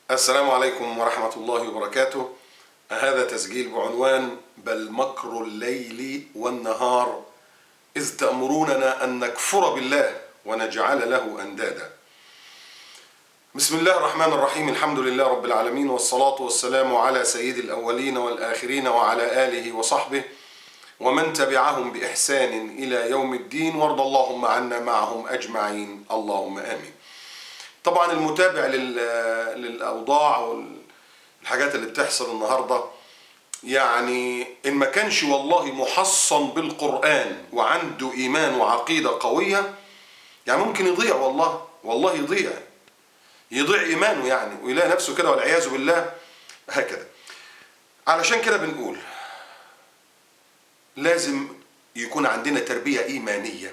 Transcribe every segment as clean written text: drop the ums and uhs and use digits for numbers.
السلام عليكم ورحمة الله وبركاته. هذا تسجيل بعنوان بل مكر الليل والنهار إذ تأمروننا أن نكفر بالله ونجعل له أندادا. بسم الله الرحمن الرحيم، الحمد لله رب العالمين، والصلاة والسلام على سيد الأولين والآخرين وعلى آله وصحبه ومن تبعهم بإحسان إلى يوم الدين، وارض اللهم عنا معهم أجمعين، اللهم آمين. طبعا المتابع للأوضاع والحاجات اللي بتحصل النهاردة، يعني إن ما كانش والله محصن بالقرآن وعنده إيمان وعقيدة قوية، يعني ممكن يضيع، والله يضيع إيمانه يعني، ويلاقي نفسه كده والعياذ بالله هكذا. علشان كده بنقول لازم يكون عندنا تربية إيمانية،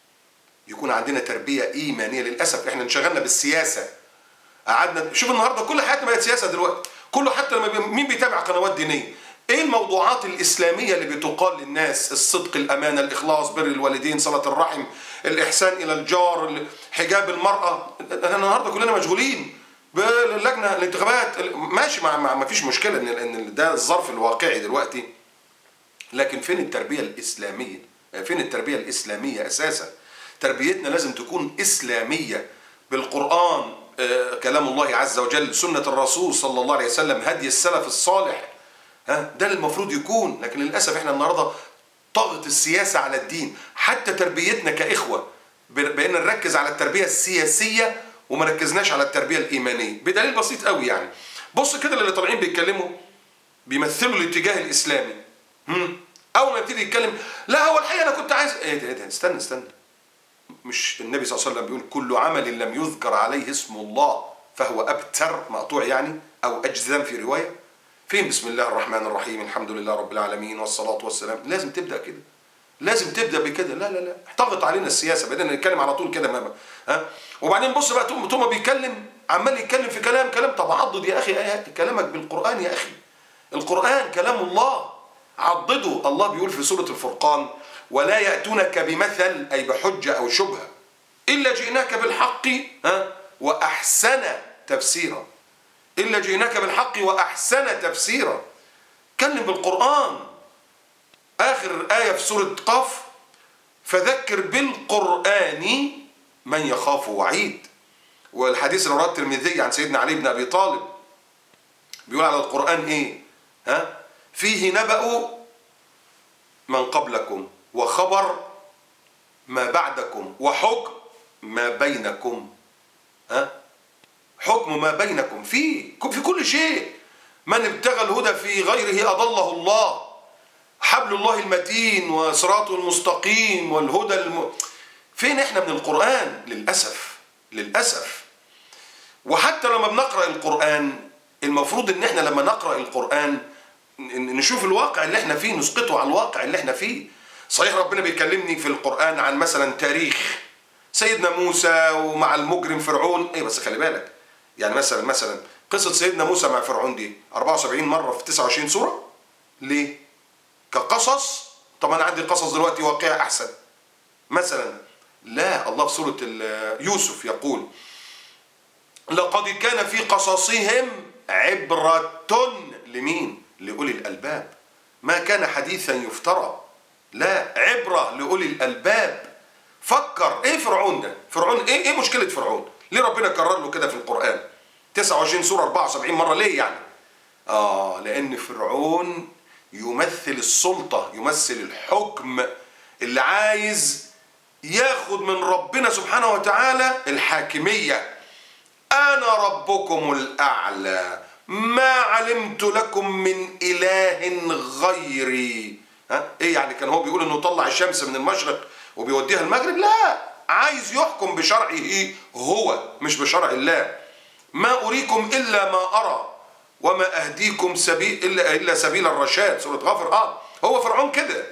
للأسف احنا انشغلنا بالسياسة، قعدنا شوف النهارده كل حياتنا بقت سياسة دلوقتي، كله حتى لما مين بيتابع قنوات دينية، ايه الموضوعات الإسلامية اللي بتقال للناس؟ الصدق، الأمانة، الإخلاص، بر الوالدين، صلة الرحم، الإحسان إلى الجار، حجاب المرأة. احنا النهارده كلنا مشغولين باللجنة الانتخابات، ماشي، ما فيش مشكلة ان ده الظرف الواقعي دلوقتي، لكن فين التربية الإسلامية؟ فين التربية الإسلامية أساسا؟ تربيتنا لازم تكون إسلامية بالقرآن، كلام الله عز وجل، سنة الرسول صلى الله عليه وسلم، هدي السلف الصالح، ده المفروض يكون. لكن للأسف احنا النهاردة طغت السياسة على الدين، حتى تربيتنا كإخوة بقينا نركز على التربية السياسية وما ركزناش على التربية الإيمانية، بدليل بسيط قوي يعني. بص كده اللي طالعين بيتكلموا بيمثلوا الاتجاه الإسلامي، أول ما يبتدي يتكلم لا هو الحقيقة أنا كنت عايز إيه ده استنى، مش النبي صلى الله عليه وسلم بيقول كل عمل لم يذكر عليه اسم الله فهو أبتر، مقطوع يعني، أو أجزم في رواية. فين بسم الله الرحمن الرحيم الحمد لله رب العالمين والصلاة والسلام؟ لازم تبدأ كده، لازم تبدأ بكده. لا احتغط علينا السياسة، بدنا نتكلم على طول كده وبعدين بص بقى توما بيتكلم، عمال يتكلم في كلام. طب عضد يا أخي كلامك بالقرآن يا أخي، القرآن كلام الله، عضده. الله بيقول في سورة الفرقان ولا يأتونك بمثل، أي بحجة أو شبهة، إلا جئناك بالحق وأحسن تفسيرا. إلا جئناك بالحق وأحسن تفسيرا. كلم بالقرآن. آخر آية في سورة قاف فذكر بالقرآن من يخاف وعيد. والحديث اللي رواه الترمذي عن سيدنا علي بن أبي طالب بيقول على القرآن إيه؟ فيه نبأ من قبلكم وخبر ما بعدكم وحكم ما بينكم. حكم ما بينكم في كل شيء. من ابتغى الهدى في غيره أضله الله. حبل الله المتين وصراطه المستقيم والهدى فين احنا من القرآن؟ للأسف. وحتى لما بنقرأ القرآن المفروض ان احنا لما نقرأ القرآن نشوف الواقع اللي احنا فيه، نسقطه على الواقع اللي احنا فيه. صحيح ربنا بيكلمني في القرآن عن مثلا تاريخ سيدنا موسى ومع المجرم فرعون، بس خلي بالك يعني مثلا قصة سيدنا موسى مع فرعون دي 74 مرة في 29 سورة. ليه؟ كقصص. طب انا عندي قصص دلوقتي واقعة احسن مثلا. لا، الله في سورة يوسف يقول لقد كان في قصصهم عبرة لمين؟ لأولي الألباب، ما كان حديثا يفترى، لا، عبرة لأولي الألباب. فكر ايه فرعون ده؟ فرعون ايه مشكلة فرعون؟ ليه ربنا كرر له كده في القرآن 29 سورة 74 مرة؟ ليه يعني؟ لأن فرعون يمثل السلطة، يمثل الحكم اللي عايز ياخد من ربنا سبحانه وتعالى الحاكمية. أنا ربكم الأعلى ما علمت لكم من إله غيري. ايه يعني؟ كان هو بيقول انه طلع الشمس من المشرق وبيوديها المغرب؟ لا، عايز يحكم بشرعه هو مش بشرع الله. ما أريكم إلا ما أرى وما أهديكم سبيل إلا سبيل الرشاد، سورة غافر. هو فرعون كده.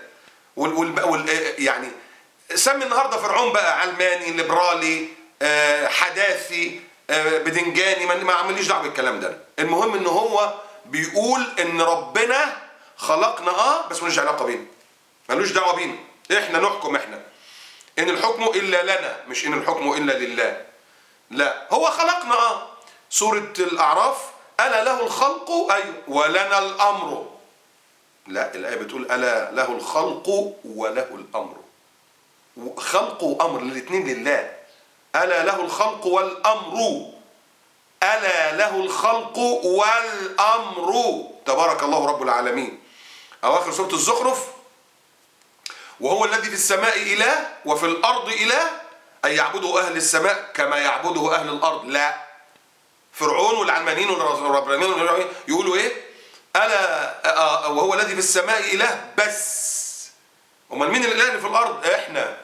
يعني سمي النهارده فرعون بقى علماني، ليبرالي، حداثي، بدنجاني، ما عمليش دعوه بالكلام ده. المهم ان هو بيقول ان ربنا خلقنا بس ملوش علاقه بينا، ملوش دعوه بينا، احنا نحكم، احنا ان الحكم الا لنا، مش ان الحكم الا لله. لا، هو خلقنا سورة الأعراف ألا له الخلق أيوه ولنا الأمر. لا، الآية بتقول ألا له الخلق وله الأمر. خلق وأمر الاثنين لله. ألا له الخلق والأمر. ألا له الخلق والأمر تبارك الله رب العالمين. أواخر سورة الزخرف وهو الذي في السماء إله وفي الأرض إله أن يعبده أهل السماء كما يعبده أهل الأرض. لا، فرعون والعلمانيين والربانيين يقولوا إيه؟ ألا وهو الذي في السماء إله بس. أمال مين الإله اللي في الأرض؟ إحنا.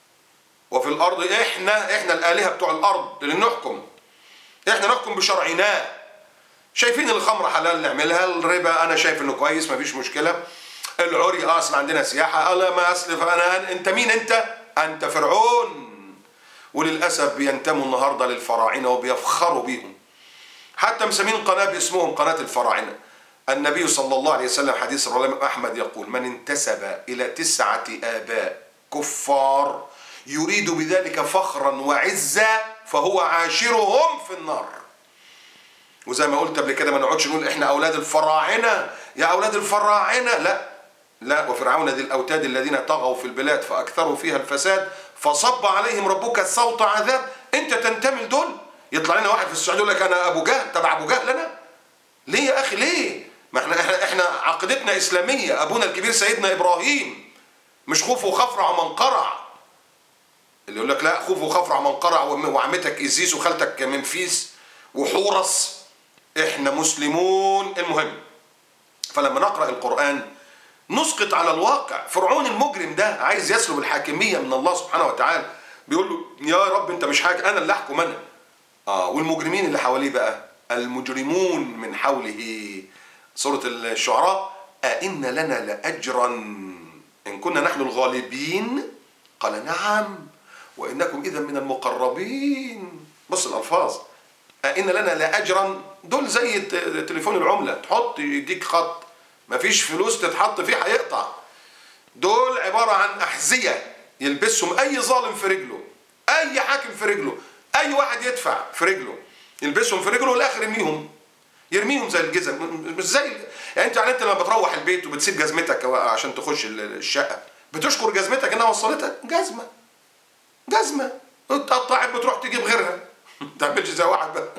وفي الأرض إحنا الآلهة بتوع الأرض اللي نحكم. إحنا نحكم بشرعنا. شايفين الخمر حلال نعملها، الربا أنا شايف إنه كويس مفيش مشكلة، العري أصل عندنا سياحة، ألا ما أسلف أنت مين أنت؟ أنت فرعون. وللأسف بينتموا النهاردة للفراعنة وبيفخروا بيهم، حتى مسمين قناة باسمهم قناة الفراعنة. النبي صلى الله عليه وسلم حديث الإمام أحمد يقول من انتسب إلى 9 آباء كفار يريد بذلك فخرا وعزة فهو عاشرهم في النار. وزي ما قلت قبل كده ما نقعدش نقول احنا أولاد الفراعنة يا أولاد الفراعنة، لا وفرعون ذي الأوتاد الذين طغوا في البلاد فأكثروا فيها الفساد فصب عليهم ربك صوت عذاب. انت تنتمي لدول؟ يطلع لنا واحد في السعودية يقول لك انا ابو جهل، تبع ابو جهل انا؟ ليه يا اخي ليه؟ ما احنا عقيدتنا اسلامية. ابونا الكبير سيدنا ابراهيم مش خوف وخفرع ومنقرع. اللي يقول لك لا خوف وخفرع ومنقرع وعمتك ازيس وخالتك منفيس وحورس. احنا مسلمون. المهم فلما نقرأ القرآن نسقط على الواقع. فرعون المجرم ده عايز يسلب الحاكمية من الله سبحانه وتعالى، بيقول له يا رب انت مش حاكم، انا اللي احكم انا. والمجرمين اللي حواليه بقى المجرمون من حوله. سورة الشعراء أئن لنا لأجرا إن كنا نحن الغالبين قال نعم وإنكم إذا من المقربين. بص الألفاظ، أئن لنا لأجرا دول زي تليفون العملة، تحط يديك خط مفيش فلوس تتحط فيه هيقطع. دول عبارة عن أحذية يلبسهم أي ظالم في رجله، أي حاكم في رجله، أي واحد يدفع في رجله يلبسهم في رجله والآخر يرميهم زي الجزم. مش زي يعني انت لما بتروح البيت وبتسيب جزمتك عشان تخش الشقة بتشكر جزمتك انها وصلتك. جزمة اتقطعت بتروح تجيب غيرها. ما تعملش زي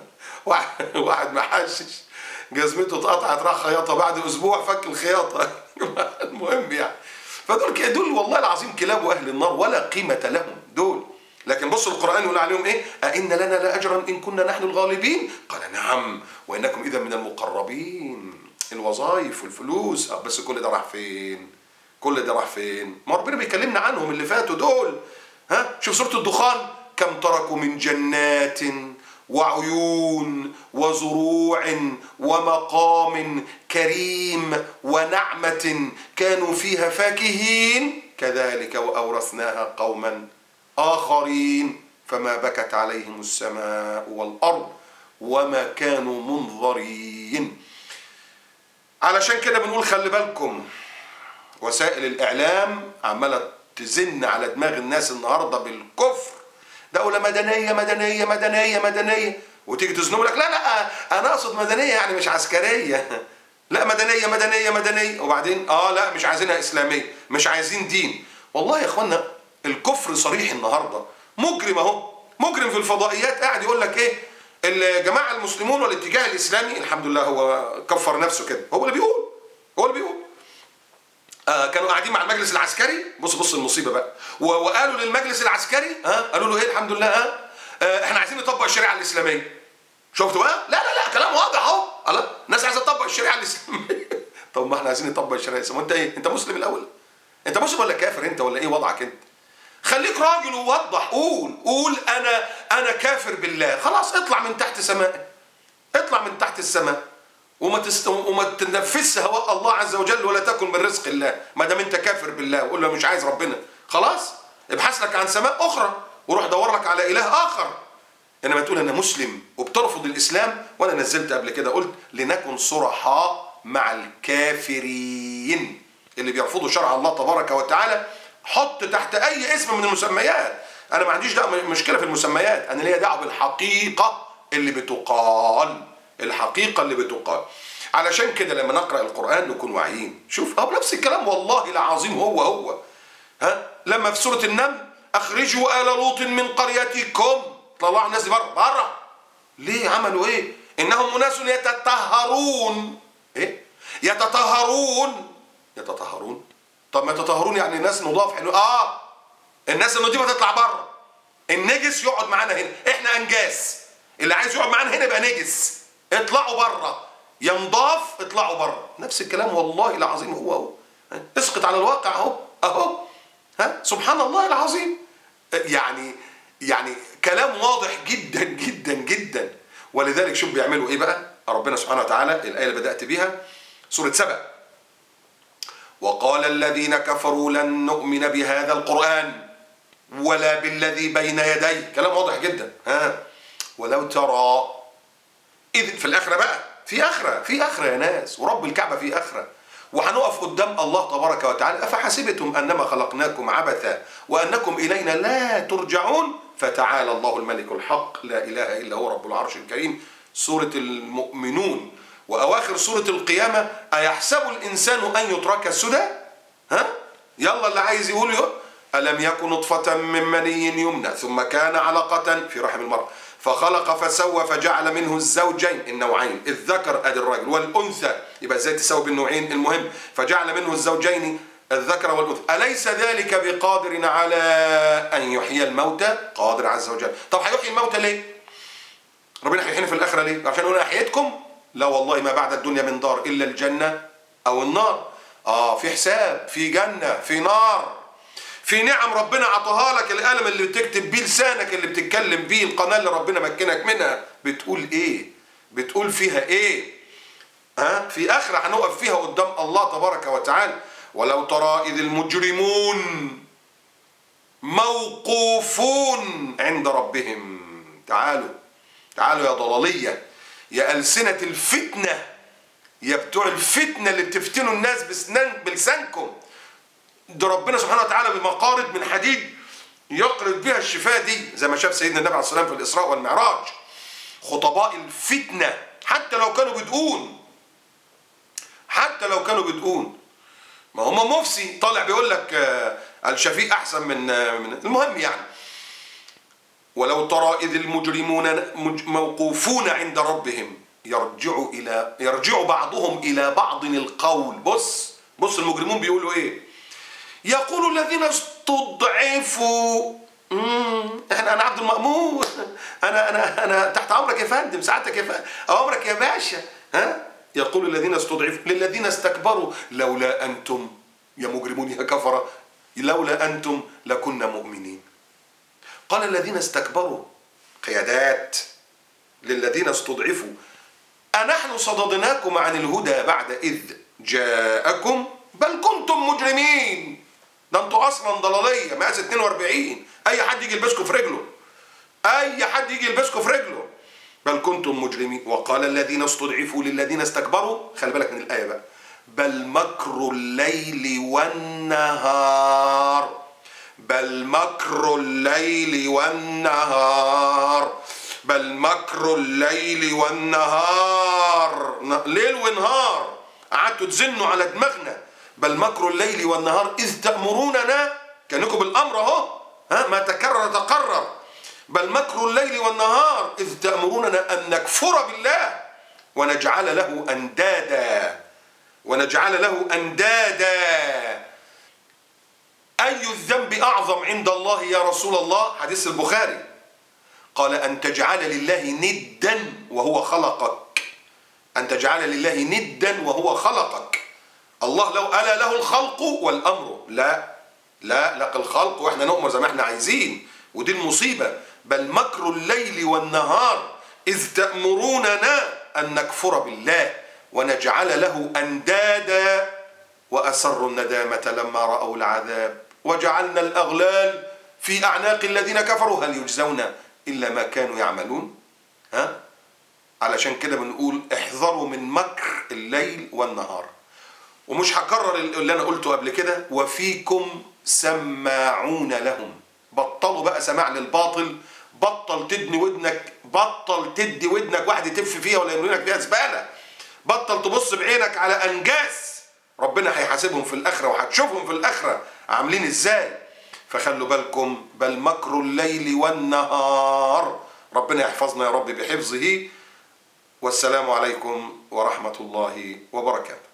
واحد ما حشش جزمته اتقطعت راح خياطة بعد اسبوع فك الخياطة. المهم يعني فدول والله العظيم كلاب واهل النار ولا قيمة لهم دول. لكن بص القرآن يقول عليهم ايه؟ أئن لنا لأجرا إن كنا نحن الغالبين قال نعم وإنكم إذا من المقربين. الوظائف والفلوس بس كل ده راح فين؟ ما ربنا بيكلمنا عنهم اللي فاتوا دول. شوف سورة الدخان كم تركوا من جنات وعيون وزروع ومقام كريم ونعمة كانوا فيها فاكهين كذلك وأورثناها قوما آخرين فما بكت عليهم السماء والأرض وما كانوا منظرين. علشان كده بنقول خلي بالكم وسائل الإعلام عمالة تزن على دماغ الناس النهاردة بالكفر. دولة مدنية مدنية مدنية مدنية وتيجي تزنوا لك لا أنا أقصد مدنية يعني مش عسكرية. لا مدنية مدنية مدنية وبعدين لا مش عايزينها إسلامية مش عايزين دين. والله يا إخوانا الكفر صريح النهاردة. مجرم اهو مجرم في الفضائيات قاعد يقول لك ايه الجماعة المسلمون والاتجاه الإسلامي. الحمد لله هو كفر نفسه كده. هو اللي بيقول كانوا قاعدين مع المجلس العسكري. بص المصيبة بقى وقالوا للمجلس العسكري قالوا له ايه الحمد لله احنا عايزين نطبق الشريعة الإسلامية. شفتوا بقى؟ لا كلام واضح اهو. الناس عايزة تطبق الشريعة الإسلامية. طب ما احنا عايزين نطبق الشريعة الإسلامية وانت ايه؟ انت مسلم الأول؟ انت مسلم ولا كافر انت ولا ايه وضعك انت؟ خليك راجل ووضح. قول انا كافر بالله. خلاص اطلع من تحت السماء وما تنفذش هواء الله عز وجل ولا تكن من رزق الله ما دام انت كافر بالله. وقول له مش عايز ربنا خلاص ابحث لك عن سماء اخرى وروح دور لك على اله اخر. انما تقول انا مسلم وبترفض الاسلام. وانا نزلت قبل كده قلت لنكن صرحاء مع الكافرين اللي بيرفضوا شرع الله تبارك وتعالى. حط تحت اي اسم من المسميات. انا ما عنديش دعوه مشكله في المسميات. انا ليا دعوه بالحقيقه اللي بتقال، الحقيقة اللي بتقال. علشان كده لما نقرأ القرآن نكون واعيين. شوف أهو نفس الكلام والله العظيم هو لما في سورة النمل أخرجوا آل لوط من قريتكم، طلعوا الناس دي بره. ليه؟ عملوا إيه؟ إنهم أناس يتطهرون. إيه؟ يتطهرون. طب ما يتطهرون يعني الناس نضاف حلو. الناس النضيفة تطلع بره، النجس يقعد معانا هنا، إحنا أنجاس، اللي عايز يقعد معانا هنا يبقى نجس، اطلعوا بره، ينضاف اطلعوا بره. نفس الكلام والله العظيم هو اسقط على الواقع اهو سبحان الله العظيم. يعني كلام واضح جدا جدا جدا. ولذلك شوف بيعملوا ايه بقى ربنا سبحانه وتعالى، الآية اللي بدأت بيها سورة سبأ: وقال الذين كفروا لن نؤمن بهذا القرآن ولا بالذي بين يديه. كلام واضح جدا. ولو ترى إذ في الآخرة بقى، في آخرة يا ناس، ورب الكعبة في آخرة، وهنقف قدام الله تبارك وتعالى: أفحسبتم أنما خلقناكم عبثا وأنكم إلينا لا ترجعون فتعالى الله الملك الحق لا إله إلا هو رب العرش الكريم. سورة المؤمنون وأواخر سورة القيامة: أيحسب الإنسان أن يترك سدى؟ يلا اللي عايز يقول ألم يكن نطفة من مني يمنى ثم كان علقة في رحم المرأة فخلق فسوى فجعل منه الزوجين النوعين، الذكر ادي الراجل والانثى، يبقى ازاي تساوي بالنوعين؟ المهم فجعل منه الزوجين الذكر والانثى. اليس ذلك بقادر على ان يحيي الموتى؟ قادر عز وجل. طب هيحيي الموتى ليه؟ ربنا هيحيينا في الاخره ليه؟ عشان يقول احييتكم؟ لا والله، ما بعد الدنيا من دار الا الجنه او النار. في حساب، في جنه، في نار، في نعم ربنا عطاها لك، القلم اللي بتكتب بيه، لسانك اللي بتتكلم بيه، القناة اللي ربنا مكنك منها، بتقول ايه؟ بتقول فيها ايه؟ في آخرة هنقف فيها قدام الله تبارك وتعالى: ولو ترى إذ المجرمون موقوفون عند ربهم. تعالوا يا ضلالية، يا ألسنة الفتنة، يا بتوع الفتنة اللي بتفتنوا الناس بلسانكم. ده ربنا سبحانه وتعالى بمقارض من حديد يقرض بها الشفاه دي، زي ما شاف سيدنا النبي عليه الصلاه والسلام في الاسراء والمعراج. خطباء الفتنه حتى لو كانوا بدؤون، ما هم مفسي طالع بيقول لك الشفيق احسن من المهم يعني. ولو ترى اذ المجرمون موقوفون عند ربهم يرجع بعضهم الى بعض القول. بص المجرمون بيقولوا ايه؟ يقول الذين استضعفوا انا عبد المأمور، انا تحت امرك يا فندم، سعادتك يا فندم، امرك يا باشا. يقول الذين استضعفوا للذين استكبروا لولا انتم يا مجرمون يا كفره، لولا انتم لكنا مؤمنين. قال الذين استكبروا قيادات للذين استضعفوا: أنحن صددناكم عن الهدى بعد إذ جاءكم بل كنتم مجرمين. ده انتوا اصلا ضلاليه مقاس 42، اي حد يجي يلبسكم في رجله، بل كنتم مجرمين. وقال الذين استضعفوا للذين استكبروا، خلي بالك من الايه بقى: بل مكر الليل والنهار، بل مكر الليل والنهار، بل مكر الليل والنهار، ليل ونهار قعدتوا تزنوا على دماغنا. بل مكر الليل والنهار إذ تأمروننا، كأنكم بالأمر أهو، ما تكرر تقرر. بل مكر الليل والنهار إذ تأمروننا أن نكفر بالله ونجعل له أندادا. أي الذنب أعظم عند الله يا رسول الله؟ حديث البخاري. قال: أن تجعل لله ندا وهو خلقك. أن تجعل لله ندا وهو خلقك. الله لو ألا له الخلق والأمر، لا الخلق وإحنا نؤمر زي ما إحنا عايزين، ودي المصيبة. بل مكر الليل والنهار إذ تأمروننا أن نكفر بالله ونجعل له أندادا وأسروا الندامة لما رأوا العذاب وجعلنا الأغلال في أعناق الذين كفروا هل يجزون إلا ما كانوا يعملون. علشان كده بنقول احذروا من مكر الليل والنهار. ومش هكرر اللي أنا قلته قبل كده: وفيكم سماعون لهم. بطلوا بقى سماع للباطل، بطل تدني ودنك، بطل تدي ودنك واحد يتف فيها ولا يملينك فيها زبالة. بطل تبص بعينك على أنجاز ربنا هيحاسبهم في الآخرة، وهتشوفهم في الآخرة عاملين إزاي. فخلوا بالكم، بل مكر الليل والنهار. ربنا يحفظنا يا رب بحفظه. والسلام عليكم ورحمة الله وبركاته.